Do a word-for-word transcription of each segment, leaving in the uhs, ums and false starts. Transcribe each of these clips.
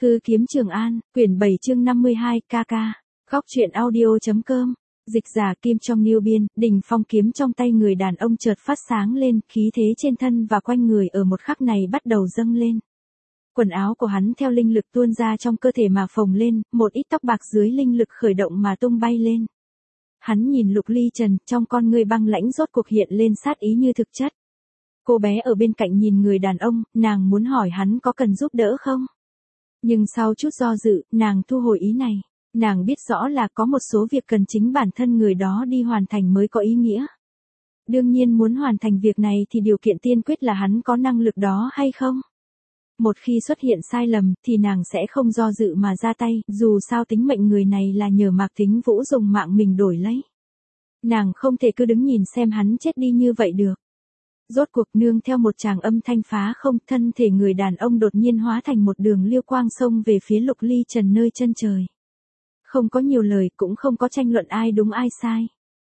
Hư kiếm Trường An, quyển bảy chương năm mươi hai, ca ca. Góc truyện audio.com. Dịch giả Kim trong Niêu Biên, đỉnh phong kiếm trong tay người đàn ông chợt phát sáng lên, khí thế trên thân và quanh người ở một khắc này bắt đầu dâng lên. Quần áo của hắn theo linh lực tuôn ra trong cơ thể mà phồng lên, một ít tóc bạc dưới linh lực khởi động mà tung bay lên. Hắn nhìn Lục Ly Trần, trong con ngươi băng lãnh rốt cuộc hiện lên sát ý như thực chất. Cô bé ở bên cạnh nhìn người đàn ông, nàng muốn hỏi hắn có cần giúp đỡ không? Nhưng sau chút do dự, nàng thu hồi ý này. Nàng biết rõ là có một số việc cần chính bản thân người đó đi hoàn thành mới có ý nghĩa. Đương nhiên muốn hoàn thành việc này thì điều kiện tiên quyết là hắn có năng lực đó hay không. Một khi xuất hiện sai lầm thì nàng sẽ không do dự mà ra tay, dù sao tính mệnh người này là nhờ Mạc Thính Vũ dùng mạng mình đổi lấy. Nàng không thể cứ đứng nhìn xem hắn chết đi như vậy được. Rốt cuộc nương theo một tràng âm thanh phá không, thân thể người đàn ông đột nhiên hóa thành một đường liêu quang xông về phía Lục Ly Trần nơi chân trời. Không có nhiều lời, cũng không có tranh luận ai đúng ai sai.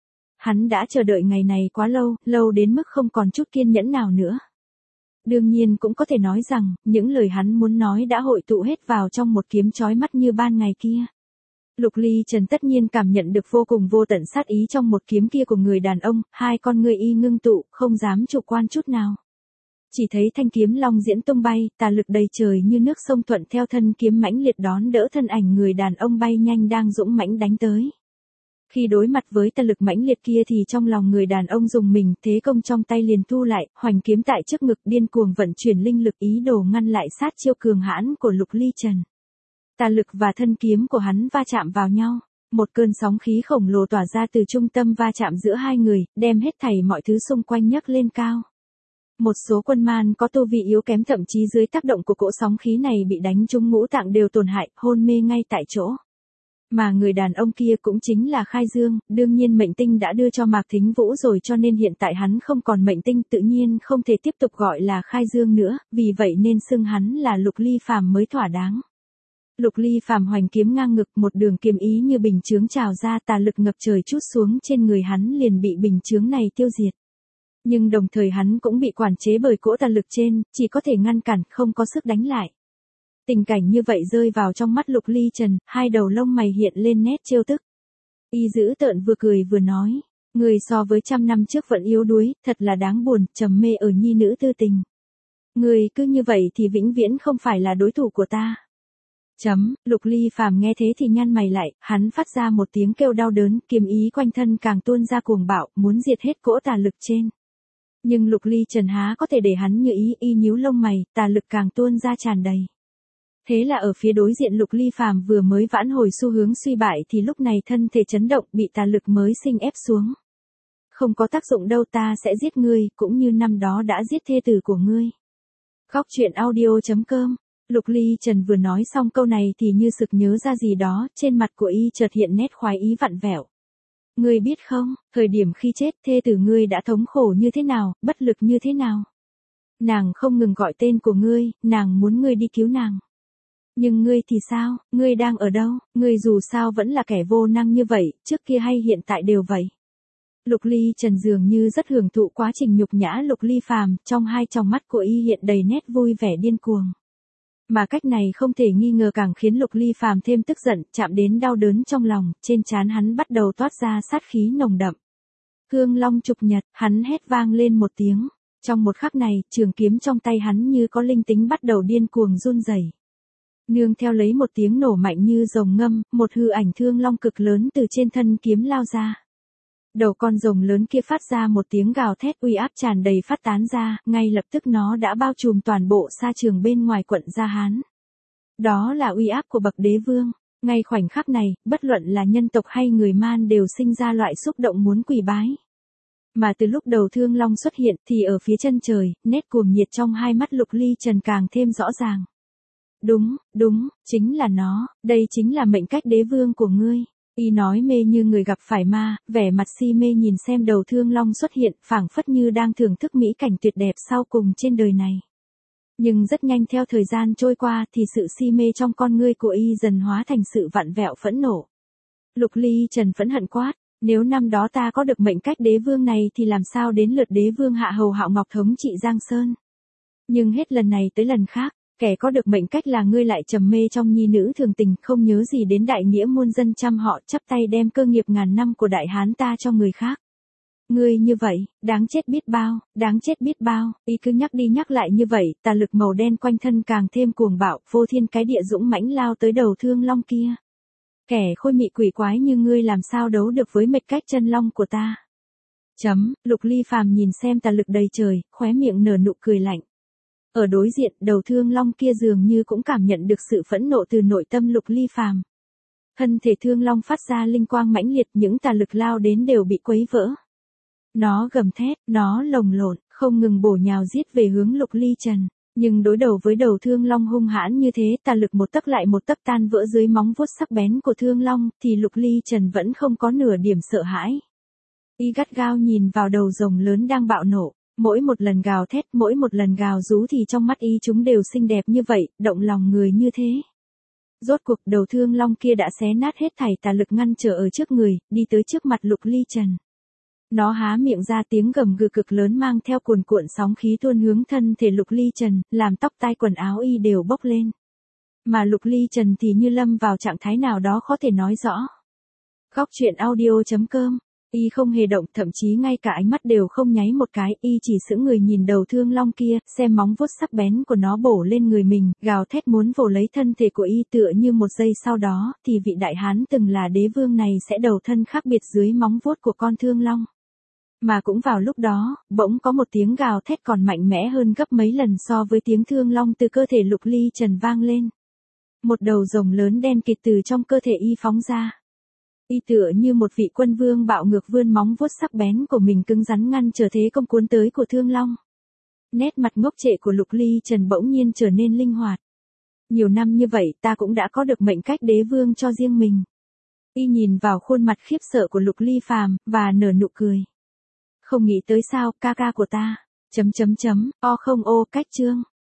Hắn đã chờ đợi ngày này quá lâu, lâu đến mức không còn chút kiên nhẫn nào nữa. Đương nhiên cũng có thể nói rằng, những lời hắn muốn nói đã hội tụ hết vào trong một kiếm chói mắt như ban ngày kia. Lục Ly Trần tất nhiên cảm nhận được vô cùng vô tận sát ý trong một kiếm kia của người đàn ông, hai con người y ngưng tụ, không dám chủ quan chút nào. Chỉ thấy thanh kiếm long diễn tung bay, tà lực đầy trời như nước sông thuận theo thân kiếm mãnh liệt đón đỡ thân ảnh người đàn ông bay nhanh đang dũng mãnh đánh tới. Khi đối mặt với tà lực mãnh liệt kia thì trong lòng người đàn ông dùng mình, thế công trong tay liền thu lại, hoành kiếm tại trước ngực điên cuồng vận chuyển linh lực ý đồ ngăn lại sát chiêu cường hãn của Lục Ly Trần. Tà lực và thân kiếm của hắn va chạm vào nhau, một cơn sóng khí khổng lồ tỏa ra từ trung tâm va chạm giữa hai người, đem hết thảy mọi thứ xung quanh nhấc lên cao. Một số quân man có tu vi yếu kém thậm chí dưới tác động của cỗ sóng khí này bị đánh trúng ngũ tạng đều tổn hại, hôn mê ngay tại chỗ. Mà người đàn ông kia cũng chính là Khai Dương, đương nhiên mệnh tinh đã đưa cho Mạc Thính Vũ rồi cho nên hiện tại hắn không còn mệnh tinh, tự nhiên không thể tiếp tục gọi là Khai Dương nữa, vì vậy nên xưng hắn là Lục Ly Phàm mới thỏa đáng. Lục Ly Phàm hoành kiếm ngang ngực, một đường kiếm ý như bình chướng trào ra, tà lực ngập trời trút xuống trên người hắn liền bị bình chướng này tiêu diệt. Nhưng đồng thời hắn cũng bị quản chế bởi cỗ tà lực trên, chỉ có thể ngăn cản, không có sức đánh lại. Tình cảnh như vậy rơi vào trong mắt Lục Ly Trần, hai đầu lông mày hiện lên nét trêu tức. Y dữ tợn vừa cười vừa nói, người so với trăm năm trước vẫn yếu đuối, thật là đáng buồn, trầm mê ở nhi nữ tư tình. Người cứ như vậy thì vĩnh viễn không phải là đối thủ của ta. Chấm, Lục Ly Phàm nghe thế thì nhăn mày lại, hắn phát ra một tiếng kêu đau đớn, kiếm ý quanh thân càng tuôn ra cuồng bạo, muốn diệt hết cỗ tà lực trên. Nhưng Lục Ly Trần há có thể để hắn như ý, y nhíu lông mày, tà lực càng tuôn ra tràn đầy. Thế là ở phía đối diện Lục Ly Phàm vừa mới vãn hồi xu hướng suy bại thì lúc này thân thể chấn động, bị tà lực mới sinh ép xuống. Không có tác dụng đâu, ta sẽ giết ngươi, cũng như năm đó đã giết thê tử của ngươi. Góc truyện audio.com. Lục Ly Trần vừa nói xong câu này thì như sực nhớ ra gì đó, trên mặt của y chợt hiện nét khoái ý vặn vẹo. Ngươi biết không, thời điểm khi chết thê tử ngươi đã thống khổ như thế nào, bất lực như thế nào. Nàng không ngừng gọi tên của ngươi, nàng muốn ngươi đi cứu nàng. Nhưng ngươi thì sao, ngươi đang ở đâu, ngươi dù sao vẫn là kẻ vô năng như vậy, trước kia hay hiện tại đều vậy. Lục Ly Trần dường như rất hưởng thụ quá trình nhục nhã Lục Ly Phàm, trong hai tròng mắt của y hiện đầy nét vui vẻ điên cuồng. Mà cách này không thể nghi ngờ càng khiến Lục Ly Phàm thêm tức giận, chạm đến đau đớn trong lòng, trên trán hắn bắt đầu toát ra sát khí nồng đậm. Cương Long trục nhật, hắn hét vang lên một tiếng. Trong một khắc này, trường kiếm trong tay hắn như có linh tính bắt đầu điên cuồng run rẩy. Nương theo lấy một tiếng nổ mạnh như rồng ngâm, một hư ảnh thương long cực lớn từ trên thân kiếm lao ra. Đầu con rồng lớn kia phát ra một tiếng gào thét uy áp tràn đầy phát tán ra, ngay lập tức nó đã bao trùm toàn bộ sa trường bên ngoài quận Gia Hán. Đó là uy áp của bậc đế vương, ngay khoảnh khắc này, bất luận là nhân tộc hay người man đều sinh ra loại xúc động muốn quỳ bái. Mà từ lúc đầu thương long xuất hiện thì ở phía chân trời, nét cuồng nhiệt trong hai mắt Lục Ly Trần càng thêm rõ ràng. Đúng, đúng, chính là nó, đây chính là mệnh cách đế vương của ngươi. Y nói mê như người gặp phải ma, vẻ mặt si mê nhìn xem đầu thương long xuất hiện, phảng phất như đang thưởng thức mỹ cảnh tuyệt đẹp sau cùng trên đời này. Nhưng rất nhanh theo thời gian trôi qua thì sự si mê trong con ngươi của y dần hóa thành sự vặn vẹo phẫn nộ. Lục Ly Trần phẫn hận quát, nếu năm đó ta có được mệnh cách đế vương này thì làm sao đến lượt đế vương Hạ Hầu Hạo Ngọc thống trị Giang Sơn. Nhưng hết lần này tới lần khác, Kẻ có được mệnh cách là ngươi lại trầm mê trong nhi nữ thường tình, không nhớ gì đến đại nghĩa muôn dân trăm họ, chắp tay đem cơ nghiệp ngàn năm của đại hán ta cho người khác. Ngươi như vậy, đáng chết biết bao, đáng chết biết bao, y cứ nhắc đi nhắc lại như vậy, tà lực màu đen quanh thân càng thêm cuồng bạo, vô thiên cái địa dũng mãnh lao tới đầu Thương Long kia. Kẻ khôi mị quỷ quái như ngươi làm sao đấu được với mệnh cách chân long của ta. Chấm, Lục Ly Phàm nhìn xem tà lực đầy trời, khóe miệng nở nụ cười lạnh. Ở đối diện, đầu Thương Long kia dường như cũng cảm nhận được sự phẫn nộ từ nội tâm Lục Ly Phàm. Thân thể Thương Long phát ra linh quang mãnh liệt, những tà lực lao đến đều bị quấy vỡ. Nó gầm thét, nó lồng lộn, không ngừng bổ nhào giết về hướng Lục Ly Trần. Nhưng đối đầu với đầu Thương Long hung hãn như thế, tà lực một tấc lại một tấc tan vỡ dưới móng vuốt sắc bén của Thương Long, thì Lục Ly Trần vẫn không có nửa điểm sợ hãi. Y gắt gao nhìn vào đầu rồng lớn đang bạo nổ, mỗi một lần gào thét, mỗi một lần gào rú thì trong mắt y chúng đều xinh đẹp như vậy, động lòng người như thế. Rốt cuộc đầu Thương Long kia đã xé nát hết thảy tà lực ngăn trở ở trước người, đi tới trước mặt Lục Ly Trần. Nó há miệng ra tiếng gầm gừ cực lớn mang theo cuồn cuộn sóng khí tuôn hướng thân thể Lục Ly Trần, làm tóc tai quần áo y đều bốc lên. Mà Lục Ly Trần thì như lâm vào trạng thái nào đó khó thể nói rõ. Góc truyện audio chấm com, y không hề động, thậm chí ngay cả ánh mắt đều không nháy một cái, y chỉ sững người nhìn đầu Thương Long kia, xem móng vuốt sắc bén của nó bổ lên người mình, gào thét muốn vồ lấy thân thể của y, tựa như một giây sau đó, thì vị đại hán từng là đế vương này sẽ đầu thân khác biệt dưới móng vuốt của con Thương Long. Mà cũng vào lúc đó, bỗng có một tiếng gào thét còn mạnh mẽ hơn gấp mấy lần so với tiếng Thương Long từ cơ thể Lục Ly Trần vang lên. Một đầu rồng lớn đen kịt từ trong cơ thể y phóng ra. Y tựa như một vị quân vương bạo ngược vươn móng vuốt sắc bén của mình cứng rắn ngăn trở thế công cuốn tới của Thương Long. Nét mặt ngốc trệ của Lục Ly Trần bỗng nhiên trở nên linh hoạt. Nhiều năm như vậy ta cũng đã có được mệnh cách đế vương cho riêng mình. Y nhìn vào khuôn mặt khiếp sợ của Lục Ly Phàm và nở nụ cười. Không nghĩ tới sao, ca ca của ta. Chấm chấm chấm, o không ô cách chương.